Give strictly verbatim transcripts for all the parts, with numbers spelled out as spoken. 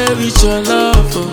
play with your love, oh.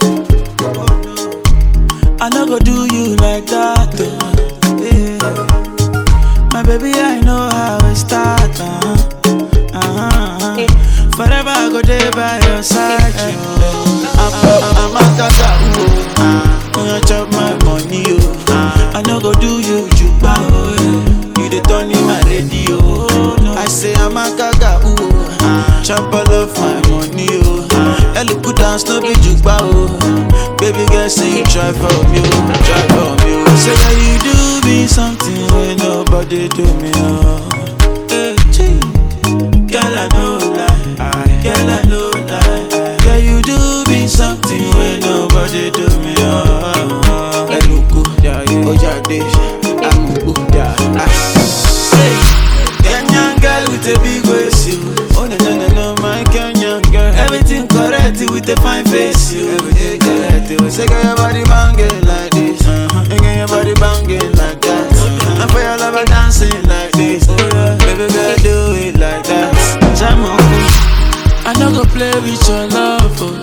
I no go do you like that, oh. Yeah. My baby, I know how it start, uh-huh. Uh-huh. Forever I go there by your side, oh. I'm, I'm, I'm a gaga, oh. When you chop my money, oh. I no go do you juba, oh. You the turn in my radio, oh. No. I say I'm a gaga, oh. Chop all of my money, oh. Ellie put down, no be juba, oh. Baby girl, say you try for me, oh. Try for me, oh. Say that you do me something when nobody do me, oh. Hey, gee. Girl, I know lie. Girl, I know lie. Girl, you do me something when nobody do me, oh. Hey, look good, yeah, yeah. Oh, yeah, this. I'm good, yeah. Say, Kenyan girl with a big waist, you. Oh, no, no, no, no, my Kenyan girl. Everything correct with a fine face, you. Everything correct, you. Say, girl, your body banging like this. Uh-huh. And girl, your body banging like that. Uh-huh. And for your lover dancing like this. Oh, yeah. Baby girl, do it like that. Jam on me. I no go play with your love, oh.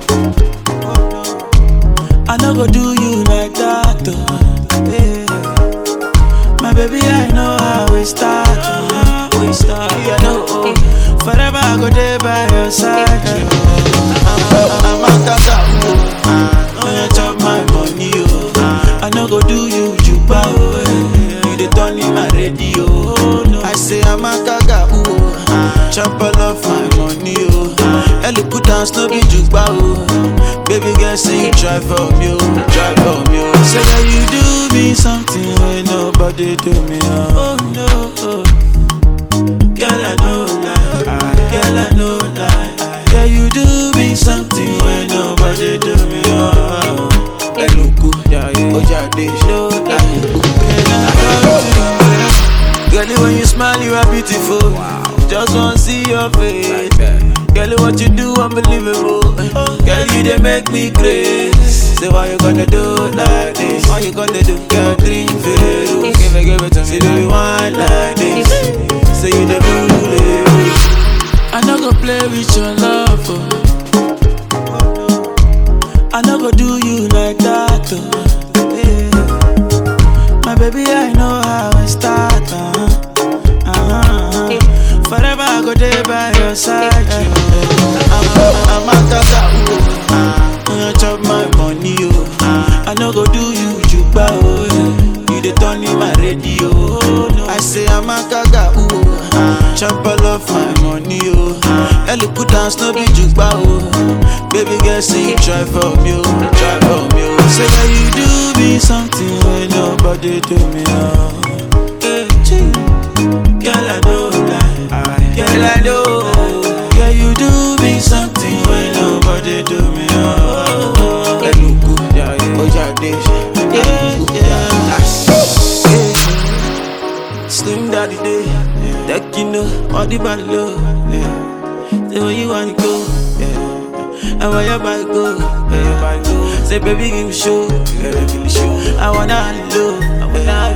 I no go do you like that, oh. Yeah. My baby, I know how we start, oh. We start, yeah, no, oh. Forever I go there by your side, oh. I'm, I'm a gaga, oh. When you chop my money, oh. I no go do you juba, oh. You the turn in my radio, oh. No. I say I'm a gaga, oh. Chop all of my money, oh. Ellie put down, no be juba, oh. Baby girl, say you try for me, oh. Try for me, oh. Say that you do me something when nobody do me, oh. Oh no, oh. Girl, I know lie. Girl, I know lie. Girl, you do me something when nobody do me, oh. Hey, look good, yeah, yeah. Oh, yeah, this. No, girl, when you smile, you are beautiful. Wow. Just wanna see your face. Like girl, what you do, unbelievable. Girl, you they make me crazy. Say, why you gonna do like this? Why you gonna do? Girl, drink Veru. Give it, give it to me. Say, do you want like this? Say, you the bully. I no go play with your love, oh. I no go do you like that, oh. Yeah. My baby, I know how it start, uh-huh. Uh-huh. Forever I go there by your side, oh. I'm, I'm a gaga, oh. When you chop my money, oh. I no go do you juba, oh. You the turn in my radio, oh. No. I say I'm a gaga, oh. Chop all of my money, oh. Ellie put down, no be juba, oh. Baby girl, say you try for me, oh. Try for me, oh. Say that you do me something when nobody do me, oh. Hey, gee. Girl, I know lie. Girl, I know. Girl, you do me something when nobody do me, oh. Hey, look good, yeah, yeah. Oh, yeah, this. Yeah, yeah. Yeah. Slim daddy day. That you know, all the body low. Yeah. Say where you wanna go. Yeah. And where your body go. Where your body go. Say baby, give me show. Yeah, give me show. I wanna low. I wanna